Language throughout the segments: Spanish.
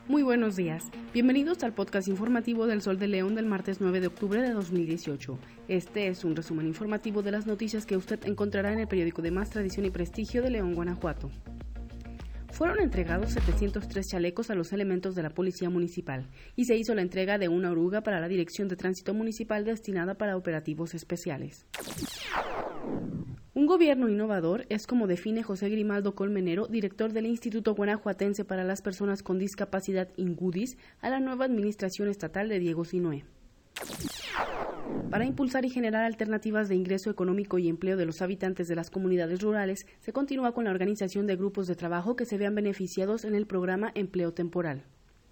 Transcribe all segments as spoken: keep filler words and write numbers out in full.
Muy buenos días, bienvenidos al podcast informativo del Sol de León del martes nueve de octubre de dos mil dieciocho. Este es un resumen informativo de las noticias que usted encontrará en el periódico de más tradición y prestigio de León, Guanajuato. Fueron entregados setecientos tres chalecos a los elementos de la Policía Municipal y se hizo la entrega de una oruga para la Dirección de Tránsito Municipal destinada para operativos especiales. Un gobierno innovador es como define José Grimaldo Colmenero, director del Instituto Guanajuatense para las Personas con Discapacidad INGUDIS, a la nueva administración estatal de Diego Sinue. Para impulsar y generar alternativas de ingreso económico y empleo de los habitantes de las comunidades rurales, se continúa con la organización de grupos de trabajo que se vean beneficiados en el programa Empleo Temporal.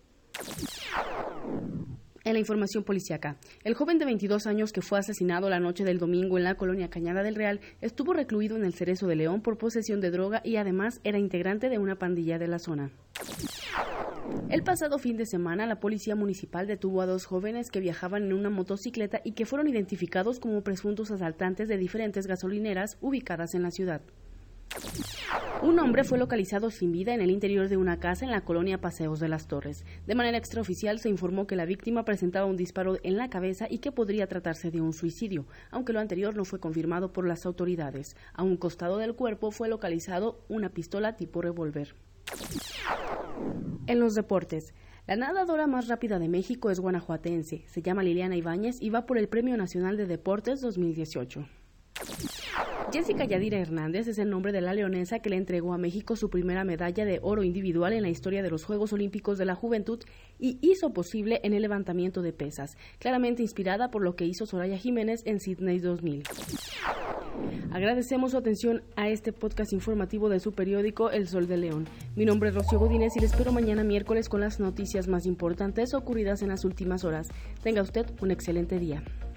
En la información policíaca, el joven de veintidós años que fue asesinado la noche del domingo en la colonia Cañada del Real estuvo recluido en el Cerezo de León por posesión de droga y además era integrante de una pandilla de la zona. El pasado fin de semana, la Policía Municipal detuvo a dos jóvenes que viajaban en una motocicleta y que fueron identificados como presuntos asaltantes de diferentes gasolineras ubicadas en la ciudad. Un hombre fue localizado sin vida en el interior de una casa en la colonia Paseos de las Torres. De manera extraoficial se informó que la víctima presentaba un disparo en la cabeza y que podría tratarse de un suicidio, aunque lo anterior no fue confirmado por las autoridades. A un costado del cuerpo fue localizado una pistola tipo revólver. En los deportes, la nadadora más rápida de México es guanajuatense, se llama Liliana Ibáñez y va por el Premio Nacional de Deportes dos mil dieciocho. Jessica Yadira Hernández es el nombre de la leonesa que le entregó a México su primera medalla de oro individual en la historia de los Juegos Olímpicos de la Juventud y hizo posible en el levantamiento de pesas, claramente inspirada por lo que hizo Soraya Jiménez en Sydney dos mil. Agradecemos su atención a este podcast informativo de su periódico El Sol de León. Mi nombre es Rocío Godínez y le espero mañana miércoles con las noticias más importantes ocurridas en las últimas horas. Tenga usted un excelente día.